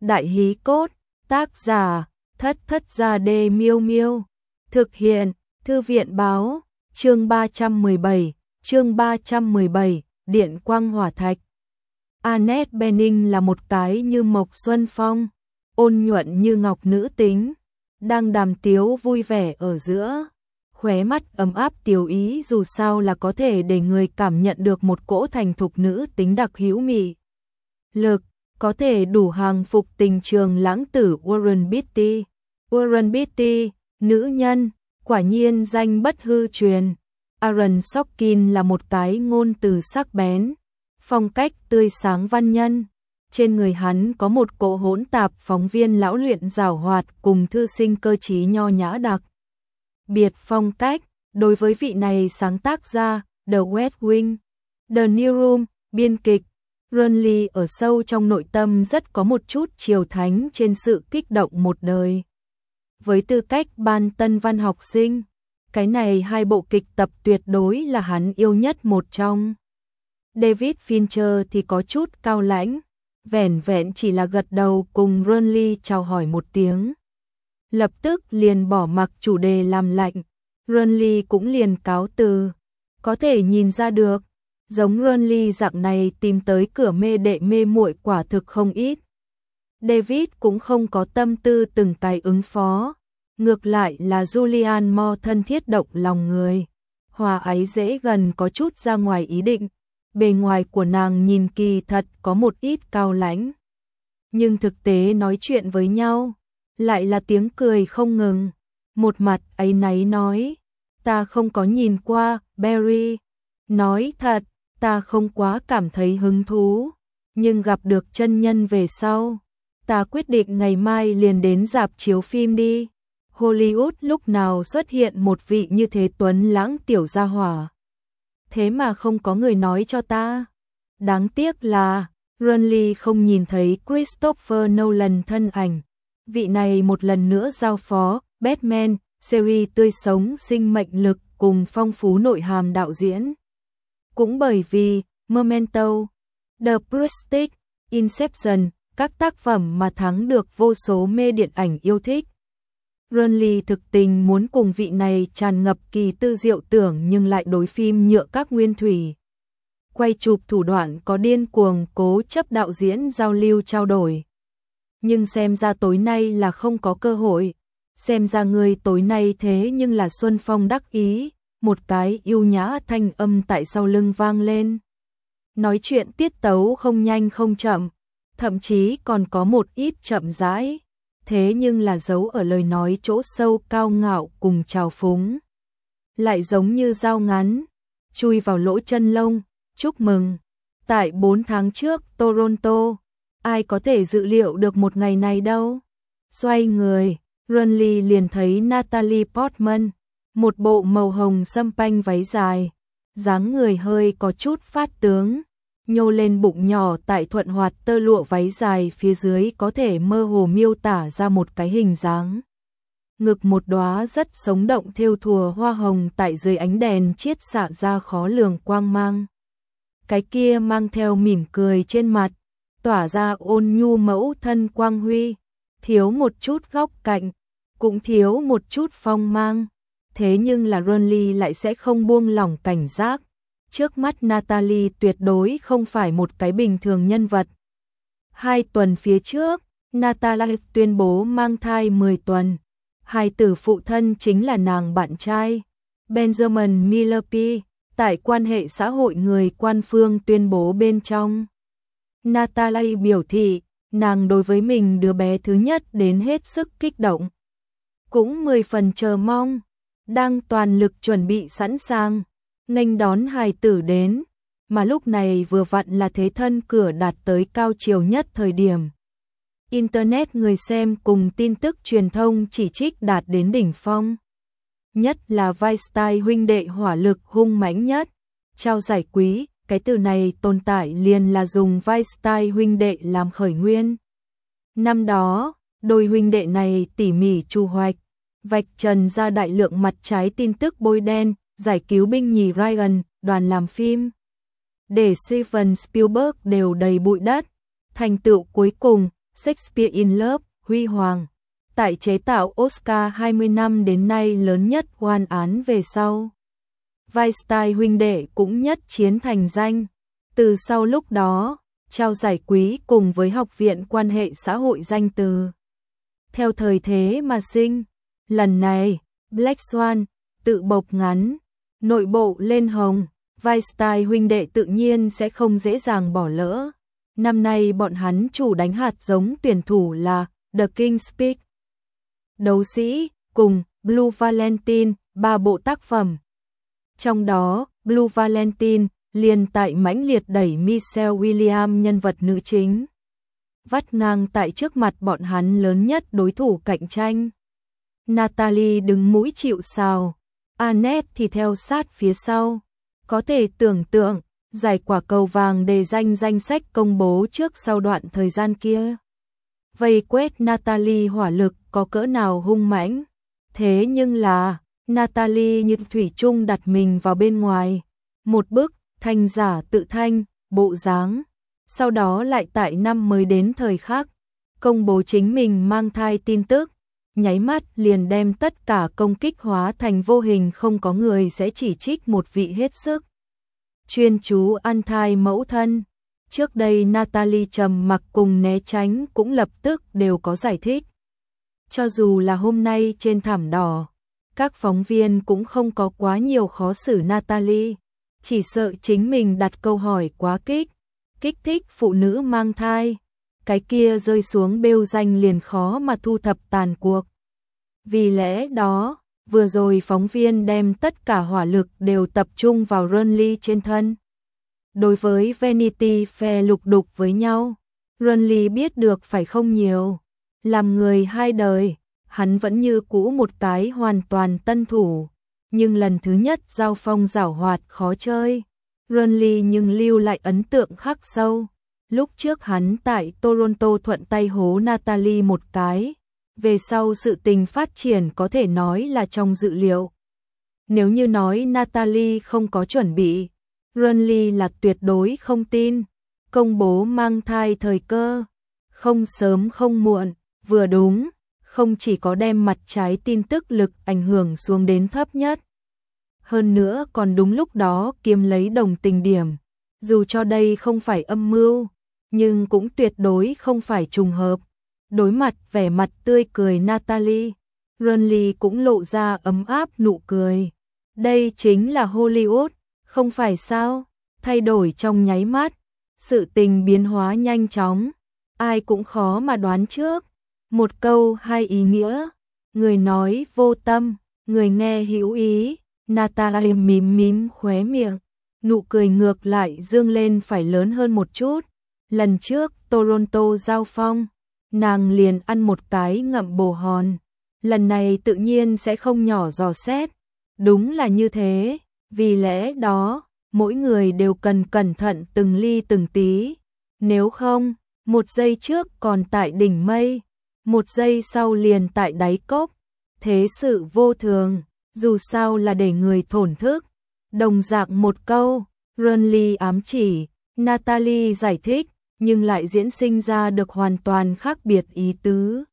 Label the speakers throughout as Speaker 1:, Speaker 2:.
Speaker 1: Đại hí cốt, tác giả, Thất Thất Gia Đê Miêu Miêu. Thực hiện, Thư viện báo, chương 317, Điện Quang Hỏa Thạch. Annette Bening là một cái như mộc xuân phong, ôn nhuận như ngọc nữ tính, đang đàm tiếu vui vẻ ở giữa. Khóe mắt ấm áp tiểu ý dù sao là có thể để người cảm nhận được một cỗ thành thục nữ tính đặc hữu mị lực, có thể đủ hàng phục tình trường lãng tử Warren Beatty. Warren Beatty, nữ nhân, quả nhiên danh bất hư truyền. Aaron Sorkin là một cái ngôn từ sắc bén, phong cách tươi sáng văn nhân. Trên người hắn có một cỗ hỗn tạp phóng viên lão luyện giàu hoạt cùng thư sinh cơ trí nho nhã đặc biệt phong cách. Đối với vị này sáng tác ra The West Wing, The Newsroom, biên kịch, Ronly ở sâu trong nội tâm rất có một chút triều thánh trên sự kích động một đời. Với tư cách ban tân văn học sinh, cái này hai bộ kịch tập tuyệt đối là hắn yêu nhất một trong. David Fincher thì có chút cao lãnh, vẻn vẹn chỉ là gật đầu cùng Ronly chào hỏi một tiếng. Lập tức liền bỏ mặc chủ đề làm lạnh, Ronly cũng liền cáo từ. Có thể nhìn ra được, giống Ronly dạng này tìm tới cửa mê đệ mê muội quả thực không ít. David cũng không có tâm tư từng cái ứng phó, ngược lại là Julianne Moore thân thiết động lòng người, hòa ái dễ gần có chút ra ngoài ý định. Bề ngoài của nàng nhìn kỳ thật có một ít cao lãnh, nhưng thực tế nói chuyện với nhau lại là tiếng cười không ngừng. Một mặt áy náy nói, ta không có nhìn qua, Barry. Nói thật, ta không quá cảm thấy hứng thú, nhưng gặp được chân nhân về sau, ta quyết định ngày mai liền đến rạp chiếu phim đi. Hollywood lúc nào xuất hiện một vị như thế tuấn lãng tiểu gia hỏa, thế mà không có người nói cho ta. Đáng tiếc là Ronly không nhìn thấy Christopher Nolan thân ảnh. Vị này một lần nữa giao phó Batman series tươi sống sinh mệnh lực cùng phong phú nội hàm đạo diễn. Cũng bởi vì Memento, The Prestige, Inception, các tác phẩm mà thắng được vô số mê điện ảnh yêu thích. Ronly thực tình muốn cùng vị này tràn ngập kỳ tư diệu tưởng nhưng lại đối phim nhựa các nguyên thủy, quay chụp thủ đoạn có điên cuồng cố chấp đạo diễn giao lưu trao đổi. Nhưng xem ra tối nay là không có cơ hội. Xem ra người tối nay thế nhưng là Xuân Phong đắc ý. Một cái yêu nhã thanh âm tại sau lưng vang lên. Nói chuyện tiết tấu không nhanh không chậm, thậm chí còn có một ít chậm rãi. Thế nhưng là giấu ở lời nói chỗ sâu cao ngạo cùng trào phúng. Lại giống như dao ngắn, chui vào lỗ chân lông. Chúc mừng, tại 4 tháng trước Toronto, ai có thể dự liệu được một ngày này đâu. Xoay người, Ronly liền thấy Natalie Portman, một bộ màu hồng sâm panh váy dài, dáng người hơi có chút phát tướng, nhô lên bụng nhỏ tại thuận hoạt tơ lụa váy dài phía dưới có thể mơ hồ miêu tả ra một cái hình dáng. Ngực một đóa rất sống động thêu thùa hoa hồng tại dưới ánh đèn chiết xạ ra khó lường quang mang. Cái kia mang theo mỉm cười trên mặt, tỏa ra ôn nhu mẫu thân quang huy, thiếu một chút góc cạnh, cũng thiếu một chút phong mang. Thế nhưng là Ronly lại sẽ không buông lỏng cảnh giác. Trước mắt Natalie tuyệt đối không phải một cái bình thường nhân vật. 2 tuần phía trước, Natalie tuyên bố mang thai 10 tuần. Hài tử phụ thân chính là nàng bạn trai, Benjamin Miller P. Tại quan hệ xã hội người quan phương tuyên bố bên trong. Natalie biểu thị, nàng đối với mình đứa bé thứ nhất đến hết sức kích động. Cũng 10 phần chờ mong, đang toàn lực chuẩn bị sẵn sàng, nghênh đón hài tử đến, mà lúc này vừa vặn là thế thân cửa đạt tới cao chiều nhất thời điểm. Internet người xem cùng tin tức truyền thông chỉ trích đạt đến đỉnh phong. Nhất là Weinstein huynh đệ hỏa lực hung mãnh nhất. Trao giải quý, cái từ này tồn tại liền là dùng Weinstein huynh đệ làm khởi nguyên. Năm đó, đôi huynh đệ này tỉ mỉ chu hoạch, vạch trần ra đại lượng mặt trái tin tức bôi đen, giải cứu binh nhì Ryan, đoàn làm phim. Để Steven Spielberg đều đầy bụi đất. Thành tựu cuối cùng, Shakespeare in Love, huy hoàng. Tại chế tạo Oscar 20 năm đến nay lớn nhất oan án về sau. Weinstein huynh đệ cũng nhất chiến thành danh. Từ sau lúc đó, trao giải quý cùng với Học viện Quan hệ xã hội danh từ. Theo thời thế mà sinh. Lần này, Black Swan, tự bộc ngắn, nội bộ lên hồng. Weinstein huynh đệ tự nhiên sẽ không dễ dàng bỏ lỡ. Năm nay bọn hắn chủ đánh hạt giống tuyển thủ là The King's Speech, Đấu sĩ, cùng Blue Valentine, 3 bộ tác phẩm. Trong đó, Blue Valentine liền tại mãnh liệt đẩy Michelle Williams nhân vật nữ chính. Vắt ngang tại trước mặt bọn hắn lớn nhất đối thủ cạnh tranh. Natalie đứng mũi chịu sào, Annette thì theo sát phía sau. Có thể tưởng tượng, giải quả cầu vàng đề danh sách công bố trước sau đoạn thời gian kia. Vây quét Natalie hỏa lực có cỡ nào hung mãnh. Thế nhưng là, Natalie như thủy chung đặt mình vào bên ngoài. Một bức, thanh giả tự thanh, bộ dáng. Sau đó lại tại năm mới đến thời khắc, công bố chính mình mang thai tin tức. Nháy mắt liền đem tất cả công kích hóa thành vô hình, không có người sẽ chỉ trích một vị hết sức chuyên chú ăn thai mẫu thân. Trước đây Natalie trầm mặc cùng né tránh cũng lập tức đều có giải thích. Cho dù là hôm nay trên thảm đỏ, các phóng viên cũng không có quá nhiều khó xử Natalie, chỉ sợ chính mình đặt câu hỏi quá kích thích phụ nữ mang thai. Cái kia rơi xuống bêu danh liền khó mà thu thập tàn cuộc. Vì lẽ đó, vừa rồi phóng viên đem tất cả hỏa lực đều tập trung vào Renly trên thân. Đối với Vanity Fair lục đục với nhau, Renly biết được phải không nhiều. Làm người hai đời, hắn vẫn như cũ một cái hoàn toàn tân thủ. Nhưng lần thứ nhất giao phong giảo hoạt khó chơi, Renly nhưng lưu lại ấn tượng khắc sâu. Lúc trước hắn tại Toronto thuận tay hố Natalie một cái. Về sau sự tình phát triển có thể nói là trong dự liệu. Nếu như nói Natalie không có chuẩn bị, Renly là tuyệt đối không tin. Công bố mang thai thời cơ, không sớm không muộn, vừa đúng, không chỉ có đem mặt trái tin tức lực ảnh hưởng xuống đến thấp nhất. Hơn nữa còn đúng lúc đó kiếm lấy đồng tình điểm. Dù cho đây không phải âm mưu, nhưng cũng tuyệt đối không phải trùng hợp. Đối mặt vẻ mặt tươi cười Natalie, Renly cũng lộ ra ấm áp nụ cười. Đây chính là Hollywood, không phải sao? Thay đổi trong nháy mắt, sự tình biến hóa nhanh chóng, ai cũng khó mà đoán trước. Một câu hai ý nghĩa, người nói vô tâm, người nghe hữu ý. Natalie mím khóe miệng, nụ cười ngược lại dương lên phải lớn hơn một chút. Lần trước Toronto giao phong, nàng liền ăn một cái ngậm bồ hòn. Lần này tự nhiên sẽ không nhỏ dò xét. Đúng là như thế, vì lẽ đó, mỗi người đều cần cẩn thận từng ly từng tí. Nếu không, một giây trước còn tại đỉnh mây, một giây sau liền tại đáy cốc. Thế sự vô thường, dù sao là để người thổn thức. Đồng dạng một câu, Renly ám chỉ, Natalie giải thích, nhưng lại diễn sinh ra được hoàn toàn khác biệt ý tứ.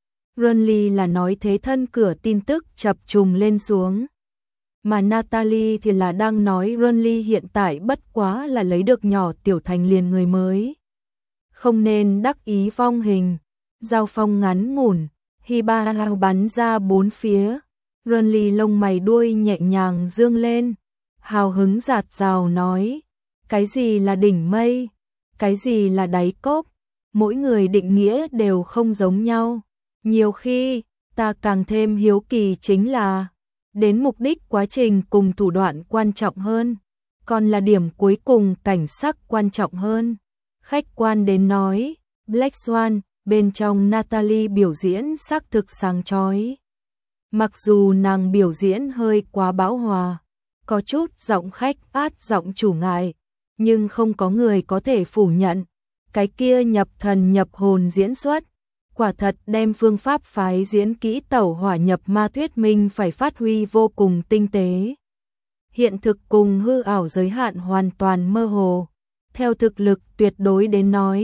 Speaker 1: Renly là nói thế thân cửa tin tức chập trùng lên xuống. Mà Natalie thì là đang nói Renly hiện tại bất quá là lấy được nhỏ tiểu thành liền người mới. Không nên đắc ý vong hình. Giao phong ngắn ngủn, Hiba bắn ra bốn phía. Renly lông mày đuôi nhẹ nhàng dương lên. Hào hứng dạt dào nói. Cái gì là đỉnh mây? Cái gì là đáy cốc? Mỗi người định nghĩa đều không giống nhau. Nhiều khi, ta càng thêm hiếu kỳ chính là đến mục đích quá trình cùng thủ đoạn quan trọng hơn, còn là điểm cuối cùng cảnh sắc quan trọng hơn. Khách quan đến nói, Black Swan, bên trong Natalie biểu diễn xác thực sáng chói. Mặc dù nàng biểu diễn hơi quá bão hòa, có chút giọng khách át giọng chủ ngại, nhưng không có người có thể phủ nhận. Cái kia nhập thần nhập hồn diễn xuất, quả thật đem phương pháp phái diễn kỹ tẩu hỏa nhập ma thuyết minh phải phát huy vô cùng tinh tế. Hiện thực cùng hư ảo giới hạn hoàn toàn mơ hồ. Theo thực lực tuyệt đối đến nói,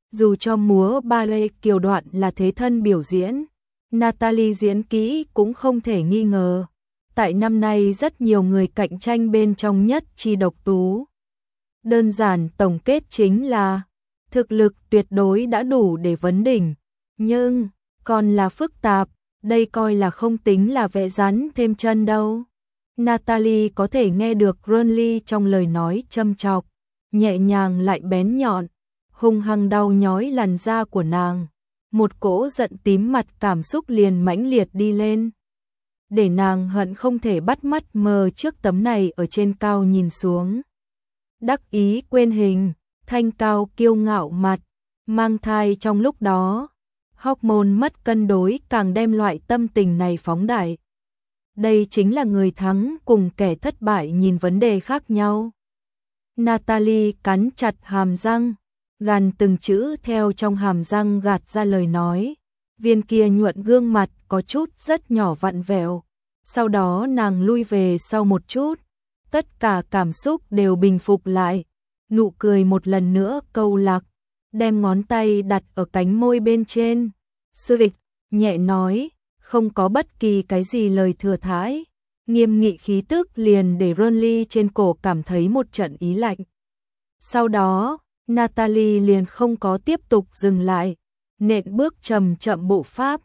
Speaker 1: Dù cho múa ballet kiều đoạn là thế thân biểu diễn, Natalie diễn kỹ cũng không thể nghi ngờ. Tại năm nay rất nhiều người cạnh tranh bên trong nhất chi độc tú. Đơn giản tổng kết chính là thực lực tuyệt đối đã đủ để vấn đỉnh, nhưng còn là phức tạp, đây coi là không tính là vẽ rắn thêm chân đâu. Natalie có thể nghe được Ronly trong lời nói châm chọc, nhẹ nhàng lại bén nhọn, hung hăng đau nhói làn da của nàng. Một cỗ giận tím mặt cảm xúc liền mãnh liệt đi lên, để nàng hận không thể bắt mắt mờ trước tấm này ở trên cao nhìn xuống. Đắc ý quên hình, thanh cao kiêu ngạo mặt, mang thai trong lúc đó, hormone mất cân đối càng đem loại tâm tình này phóng đại. Đây chính là người thắng cùng kẻ thất bại nhìn vấn đề khác nhau. Natalie cắn chặt hàm răng, gàn từng chữ theo trong hàm răng gạt ra lời nói. Viên kia nhuận gương mặt có chút rất nhỏ vặn vẹo. Sau đó nàng lui về sau một chút. Tất cả cảm xúc đều bình phục lại. Nụ cười một lần nữa câu lạc. Đem ngón tay đặt ở cánh môi bên trên. Sư vịch, nhẹ nói, không có bất kỳ cái gì lời thừa thãi. Nghiêm nghị khí tức liền để Ronly trên cổ cảm thấy một trận ý lạnh. Sau đó, Natalie liền không có tiếp tục dừng lại, nện bước chậm chậm bộ pháp,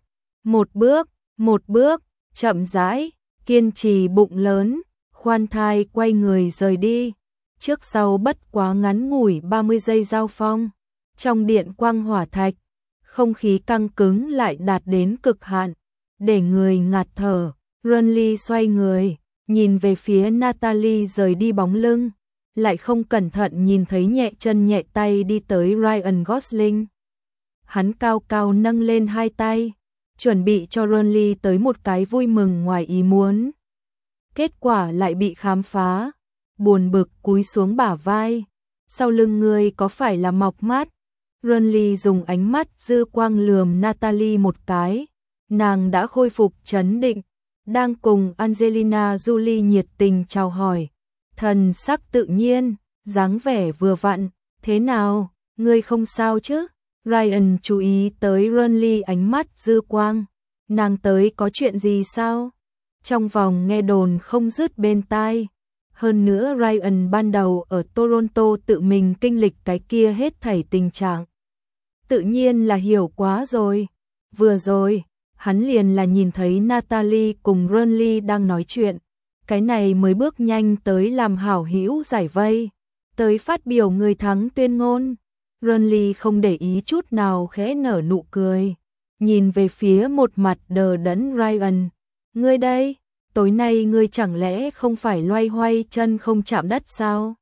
Speaker 1: một bước, chậm rãi, kiên trì bụng lớn, khoan thai quay người rời đi. Trước sau bất quá ngắn ngủi 30 giây giao phong, trong điện quang hỏa thạch, không khí căng cứng lại đạt đến cực hạn, để người ngạt thở. Ronly xoay người, nhìn về phía Natalie rời đi bóng lưng, lại không cẩn thận nhìn thấy nhẹ chân nhẹ tay đi tới Ryan Gosling. Hắn cao cao nâng lên hai tay, chuẩn bị cho Ronly tới một cái vui mừng ngoài ý muốn. Kết quả lại bị khám phá, buồn bực cúi xuống bả vai. Sau lưng ngươi có phải là mọc mát? Ronly dùng ánh mắt dư quang lườm Natalie một cái, nàng đã khôi phục trấn định, đang cùng Angelina Jolie nhiệt tình chào hỏi. Thần sắc tự nhiên, dáng vẻ vừa vặn, thế nào, ngươi không sao chứ? Ryan chú ý tới Ronly ánh mắt dư quang, nàng tới có chuyện gì sao? Trong vòng nghe đồn không dứt bên tai. Hơn nữa Ryan ban đầu ở Toronto tự mình kinh lịch cái kia hết thảy tình trạng. Tự nhiên là hiểu quá rồi. Vừa rồi, hắn liền là nhìn thấy Natalie cùng Ronly đang nói chuyện. Cái này mới bước nhanh tới làm hảo hữu giải vây, tới phát biểu người thắng tuyên ngôn. Ronly không để ý chút nào khẽ nở nụ cười, nhìn về phía một mặt đờ đẫn Ryan. Ngươi đây, tối nay ngươi chẳng lẽ không phải loay hoay chân không chạm đất sao?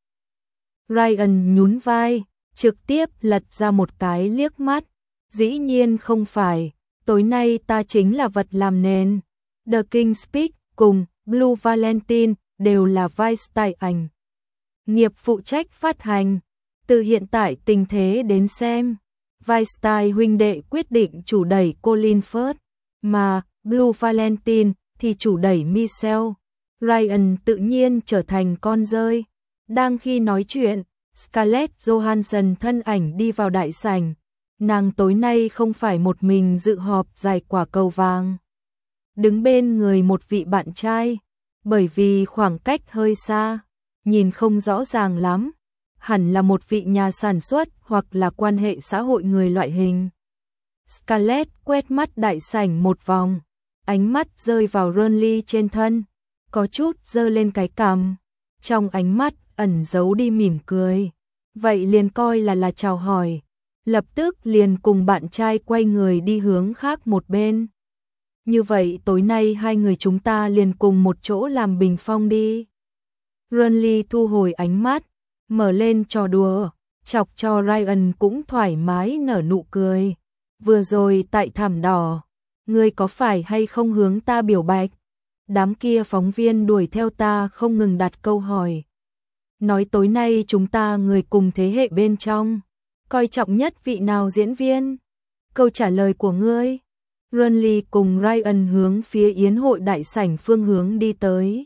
Speaker 1: Ryan nhún vai, trực tiếp lật ra một cái liếc mắt. Dĩ nhiên không phải, tối nay ta chính là vật làm nền. The King Speak cùng Blue Valentine đều là vai style ảnh. Nghiệp phụ trách phát hành. Từ hiện tại tình thế đến xem, vai style huynh đệ quyết định chủ đẩy Colin Firth, mà Blue Valentine thì chủ đẩy Michelle. Ryan tự nhiên trở thành con rơi. Đang khi nói chuyện, Scarlett Johansson thân ảnh đi vào đại sảnh. Nàng tối nay không phải một mình dự họp giải quả cầu vàng. Đứng bên người một vị bạn trai, bởi vì khoảng cách hơi xa, nhìn không rõ ràng lắm, hẳn là một vị nhà sản xuất hoặc là quan hệ xã hội người loại hình. Scarlett quét mắt đại sảnh một vòng, ánh mắt rơi vào Ronly trên thân, có chút giơ lên cái cằm, trong ánh mắt ẩn giấu đi mỉm cười. Vậy liền coi là chào hỏi, lập tức liền cùng bạn trai quay người đi hướng khác một bên. Như vậy tối nay hai người chúng ta liền cùng một chỗ làm bình phong đi. Ronly thu hồi ánh mắt, mở lên trò đùa, chọc cho Ryan cũng thoải mái nở nụ cười. Vừa rồi tại thảm đỏ, ngươi có phải hay không hướng ta biểu bạch? Đám kia phóng viên đuổi theo ta không ngừng đặt câu hỏi. Nói tối nay chúng ta người cùng thế hệ bên trong, coi trọng nhất vị nào diễn viên? Câu trả lời của ngươi. Ronly cùng Ryan hướng phía yến hội đại sảnh phương hướng đi tới.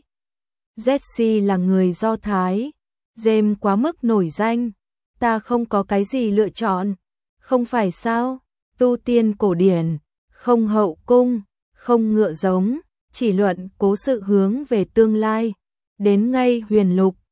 Speaker 1: Jessie là người Do Thái, James quá mức nổi danh, ta không có cái gì lựa chọn. Không phải sao? Tu tiên cổ điển, không hậu cung, không ngựa giống, chỉ luận cố sự hướng về tương lai. Đến ngay huyền lục,